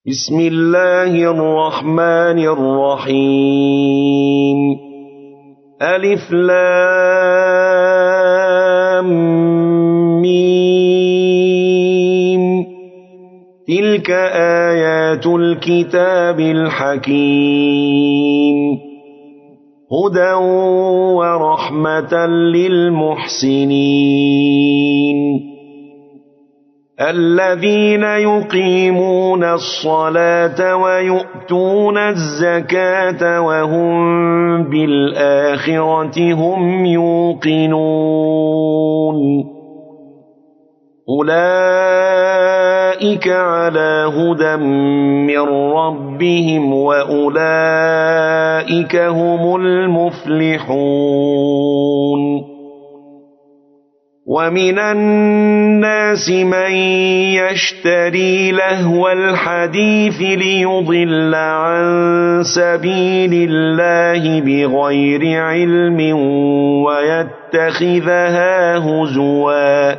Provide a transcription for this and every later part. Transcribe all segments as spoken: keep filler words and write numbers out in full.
بسم الله الرحمن الرحيم. ألف لام ميم. تلك آيات الكتاب الحكيم، هدى ورحمة للمحسنين الذين يقيمون الصلاة ويؤتون الزكاة وهم بالآخرة هم يوقنون. أولئك على هدى من ربهم وأولئك هم المفلحون. ومن الناس من يشتري لهو الحديث ليضل عن سبيل الله بغير علم ويتخذها هزوا،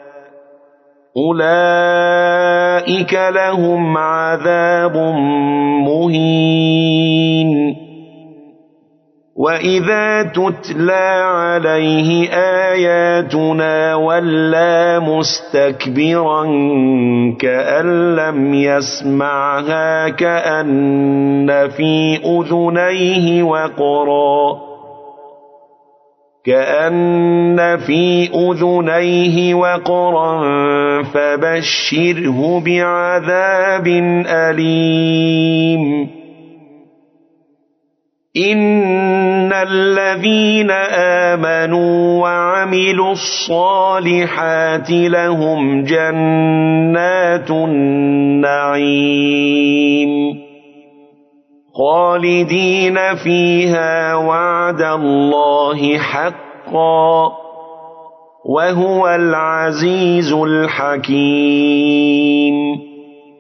أولئك لهم عذاب مهين. وإذا تتلى عليه آياتنا ولى مستكبرا كأن لم يسمعها كأن في أذنيه وقرا كأن في أذنيه وقرا فبشره بعذاب أليم. إن الذين آمنوا وعملوا الصالحات لهم جنات النعيم خالدين فيها وعد الله حقا وهو العزيز الحكيم.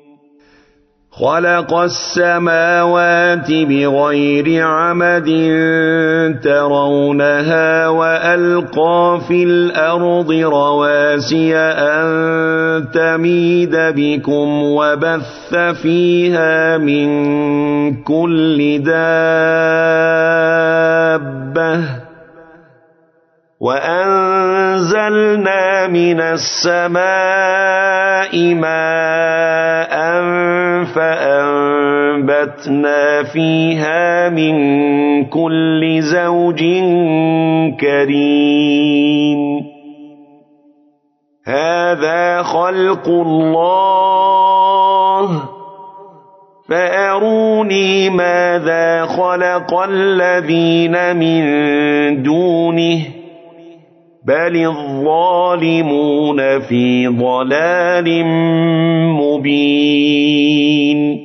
خلق السماوات بغير عمد ترونها وألقى في الأرض رواسي أن تميد بكم وبث فيها من كل دابة وأنزلنا من السماء ماء فأنبتنا فيها من كل زوج كريم. هذا خلق الله فأروني ماذا خلق الذين من دونه بل الظالمون في ضلال مبين.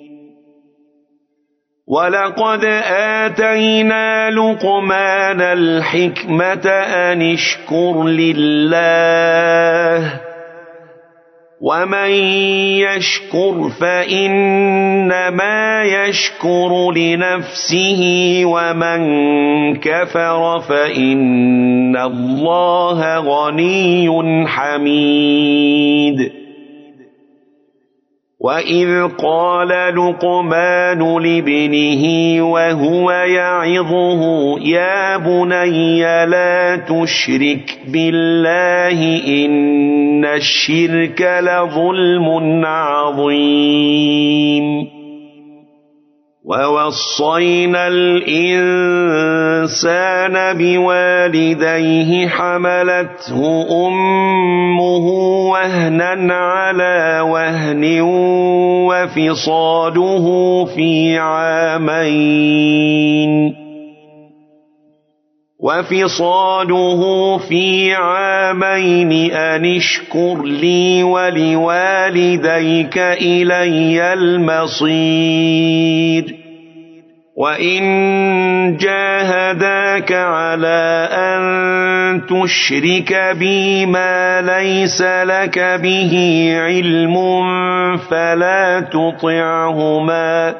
ولقد آتينا لقمان الحكمة أن اشكر لله ومن يشكر فإنما يشكر لنفسه ومن كفر فإن الله غني حميد. وإذ قال لقمان لابنه وهو يعظه يا بني لا تشرك بالله إن الشرك لظلم عظيم. ووصينا الإنسان بوالديه حملته أمه وهنا على وهن وفصاله في عامين وفصاله في عامين أن اشكر لي ولوالديك إلي المصير. وإن جاهداك على أن تشرك بي ما ليس لك به علم فلا تطعهما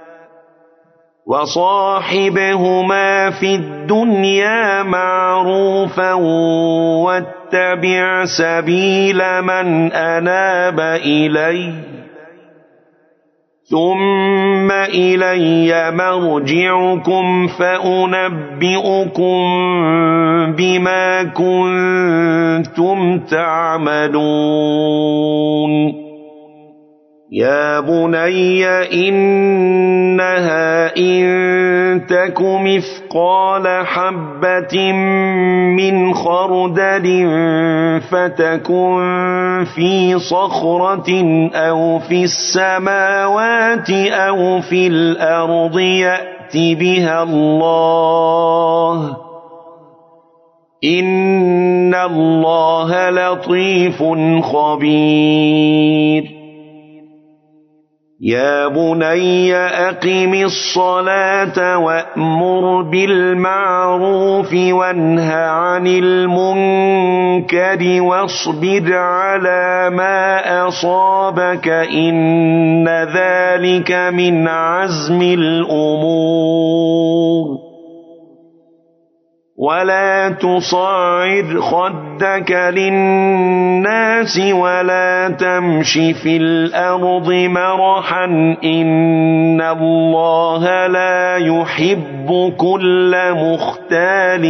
وصاحبهما في الدنيا معروفا واتبع سبيل من أناب إلي ثم إلي مرجعكم فأنبئكم بما كنتم تعملون يا بني إنها إن تك مثقال حبة من خردل فتكن في صخرة أو في السماوات أو في الأرض يأت بها الله إن الله لطيف خبير يا بني أقم الصلاة وأمر بالمعروف وانه عن المنكر واصبر على ما أصابك إن ذلك من عزم الأمور ولا تصعر خدك للناس ولا تمش في الأرض مرحا إن الله لا يحب كل مختال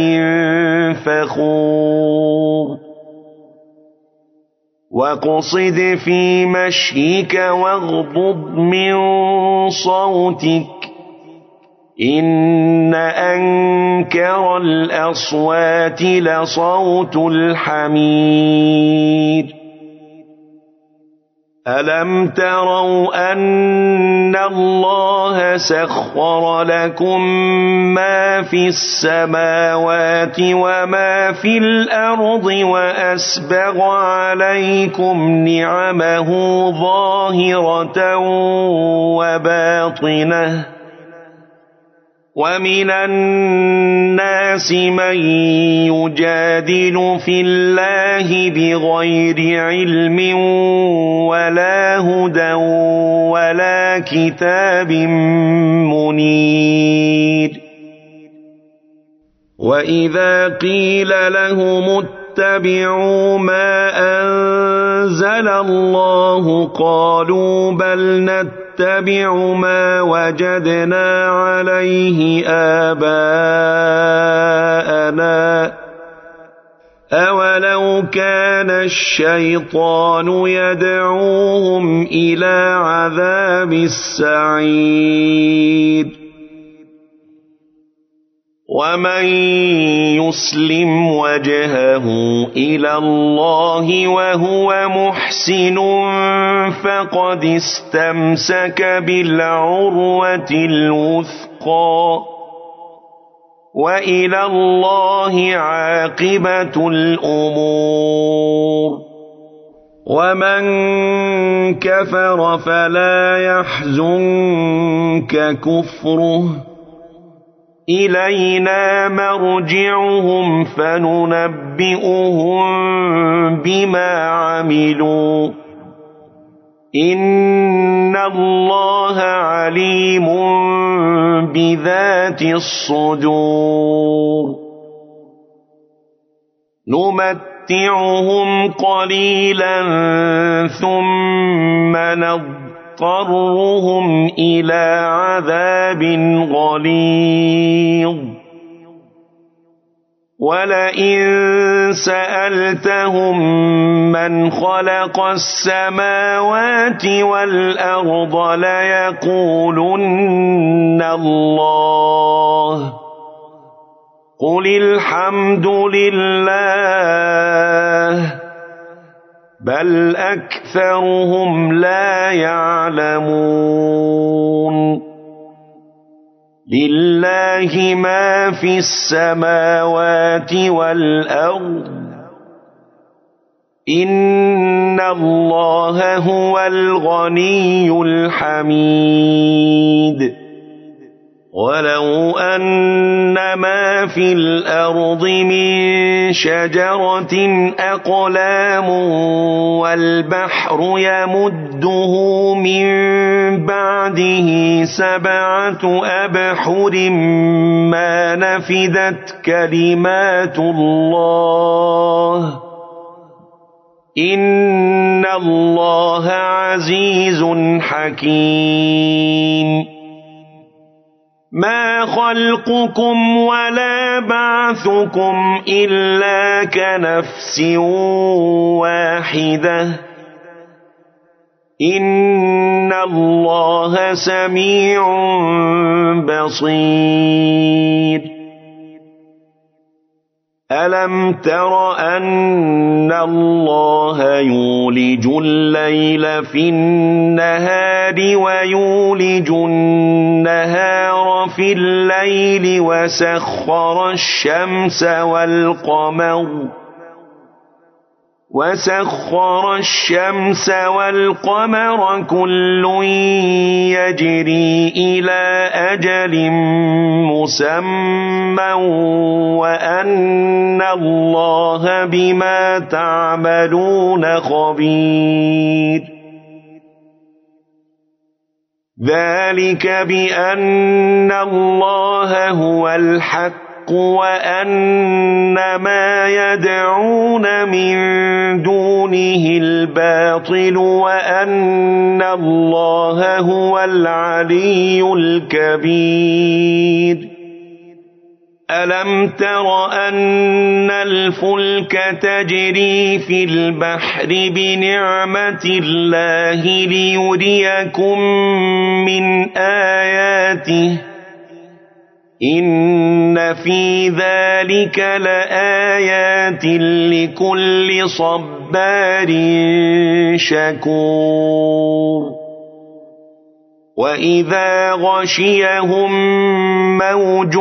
فخور واقصد في مشيك واغضض من صوتك إن أنكر الأصوات لصوت الحمير ألم تروا أن الله سخر لكم ما في السماوات وما في الأرض وأسبغ عليكم نعمه ظاهرة وباطنة ومن الناس من يجادل في الله بغير علم ولا هدى ولا كتاب منير وإذا قيل لهم اتبعوا ما أنزل الله قالوا بل نتبع ما وجدنا عليه آباءنا أولو كان الشيطان يدعوهم إلى عذاب السعير ومن يسلم وجهه إلى الله وهو محسن فقد استمسك بالعروة الوثقى وإلى الله عاقبة الأمور ومن كفر فلا يحزنك كفره إلينا مرجعهم فننبئهم بما عملوا إن الله عليم بذات الصدور نمتعهم قليلا ثم نضطرهم اضطرهم إلى عذاب غليظ ولئن سألتهم من خلق السماوات والأرض ليقولن الله قل الحمد لله بل أكثرهم لا يعلمون لله ما في السماوات والأرض إن الله هو الغني الحميد ولو أن ما في الأرض من شجرة أقلام والبحر يمده من بعده سبعة أبحر ما نفدت كلمات الله إن الله عزيز حكيم ما خلقكم ولا بعثكم إلا كنفس واحدة إن الله سميع بصير ألم تر أن الله يولج الليل في النهار ويولج النهار في الليل وسخر الشمس والقمر وسخر الشمس والقمر كل يجري إلى أجل مسمى وأن الله بما تعملون خبير ذلك بأن الله هو الحق وأن ما يدعون من دونه الباطل وأن الله هو العلي الكبير ألم تر أن الفلك تجري في البحر بنعمة الله ليريكم من آياته إن في ذلك لآيات لكل صبار شكور وإذا غشيهم موج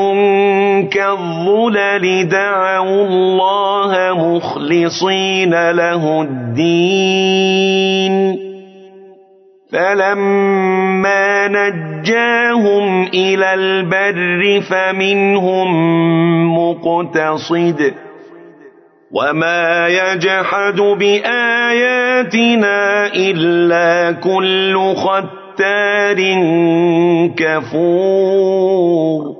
كالظلل دعوا الله مخلصين له الدين فلما نجاهم إلى البر فمنهم مقتصد وما يجحد بآياتنا إلا كل ختار كفور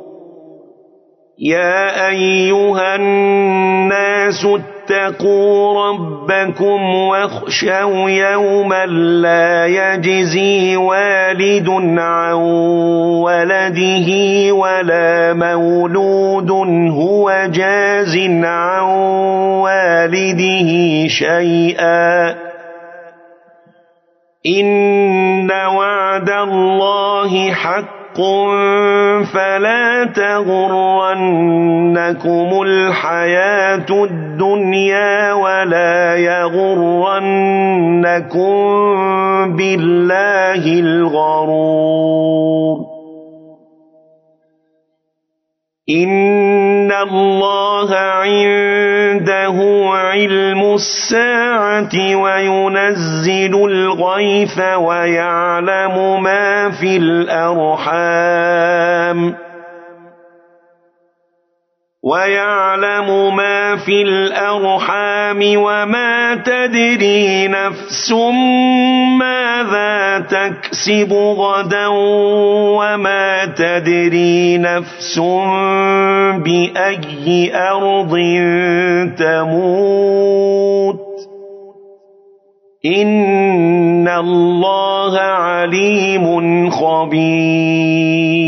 يا أيها الناس اتقوا ربكم واخشوا يوما لا يجزي والد عن ولده ولا مولود هو جاز عن والده شيئا إن وعد الله حق فلا تغرنكم الحياة الدنيا ولا يغرنكم بالله الغرور إن الله عنده علم الساعة وينزل الغيث ويعلم ما في الأرحام ويعلم ما في الأرحام وما تدري نفس ماذا تكسب غدا وما تدري نفس بأي أرض تموت إن الله عليم خبير